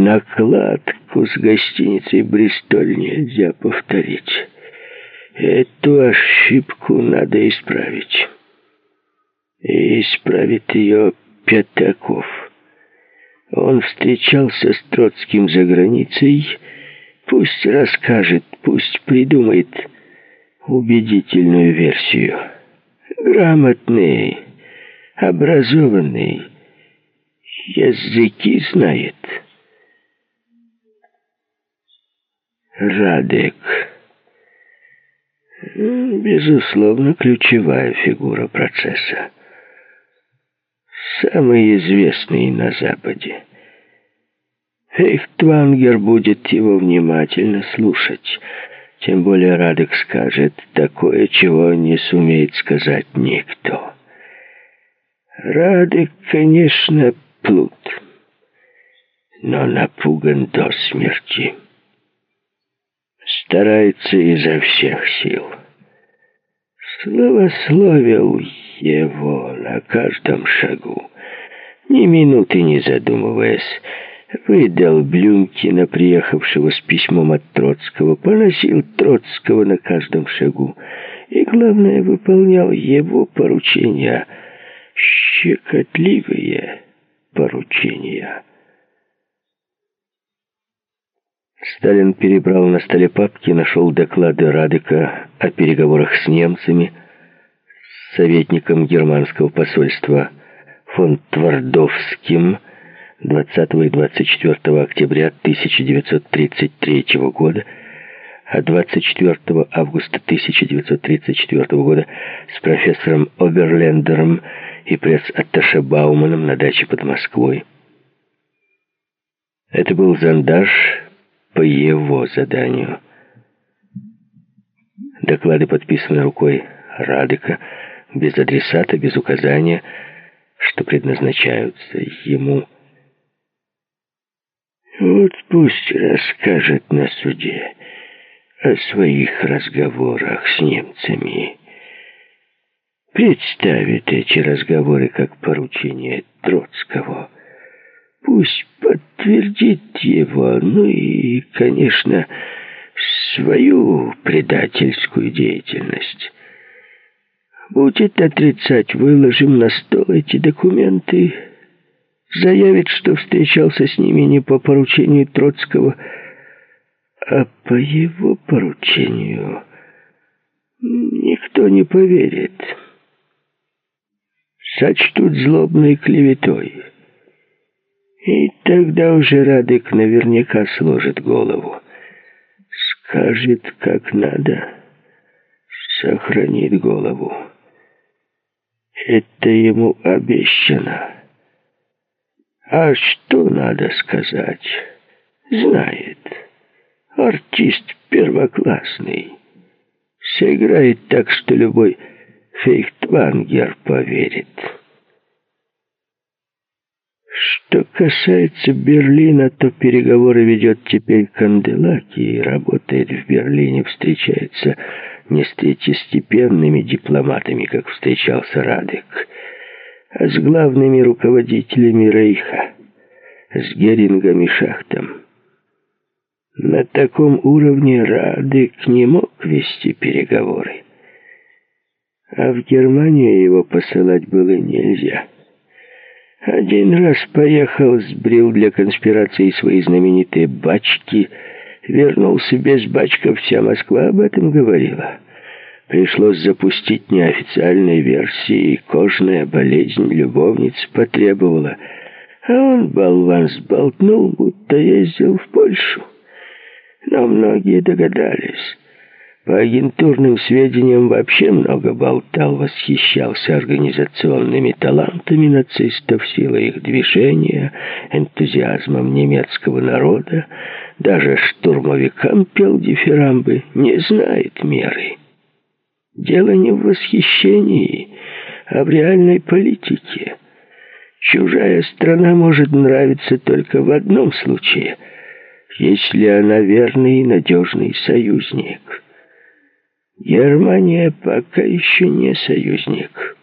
накладку с гостиницей «Бристоль» нельзя повторить. Эту ошибку надо исправить. И исправит ее Пятаков. Он встречался с Троцким за границей. Пусть расскажет, пусть придумает убедительную версию. Грамотный, образованный, языки знает. Радек. Безусловно, ключевая фигура процесса. Самый известный на Западе. Фейхтвангер будет его внимательно слушать. Тем более Радек скажет такое, чего не сумеет сказать никто. Радек, конечно, плут, но напуган до смерти. Старается изо всех сил. Славословил его на каждом шагу. Ни минуты не задумываясь, выдал Блюмкина, приехавшего с письмом от Троцкого, поносил Троцкого на каждом шагу. И, главное, выполнял его поручения. Щекотливые поручения. Сталин перебрал на столе папки, нашел доклады Радека о переговорах с немцами, с советником германского посольства фон Твардовским 20 и 24 октября 1933 года, а 24 августа 1934 года с профессором Оберлендером и пресс-атташе Бауманом на даче под Москвой. Это был зондаж по его заданию. Доклады подписаны рукой Радека, без адресата, без указания, что предназначаются ему. Вот пусть расскажет на суде о своих разговорах с немцами. Представит эти разговоры как поручение Троцкого. Пусть подтвердит его, ну и, конечно, свою предательскую деятельность. Будет отрицать, выложим на стол эти документы. Заявит, что встречался с ними не по поручению Троцкого, а по его поручению. Никто не поверит. Сочтут злобной клеветой. И тогда уже Радек наверняка сложит голову. Скажет, как надо, сохранит голову. Это ему обещано. А что надо сказать, знает. Артист первоклассный. Сыграет так, что любой фейхтвангер поверит. Что касается Берлина, то переговоры ведет теперь Канделаки и работает в Берлине, встречается не с третьестепенными дипломатами, как встречался Радек, а с главными руководителями Рейха, с Герингом и Шахтом. На таком уровне Радек не мог вести переговоры. А в Германию его посылать было нельзя. Один раз поехал, сбрил для конспирации свои знаменитые бачки, вернулся без бачков, вся Москва об этом говорила. Пришлось запустить неофициальной версии, кожная болезнь любовницы потребовала. А он, болван, сболтнул, будто ездил в Польшу. Но многие догадались. По агентурным сведениям вообще много болтал, восхищался организационными талантами нацистов, силой их движения, энтузиазмом немецкого народа. Даже штурмовикам пел дифирамбы, не знает меры. Дело не в восхищении, а в реальной политике. Чужая страна может нравиться только в одном случае, если она верный и надежный союзник. Германия пока еще не союзник.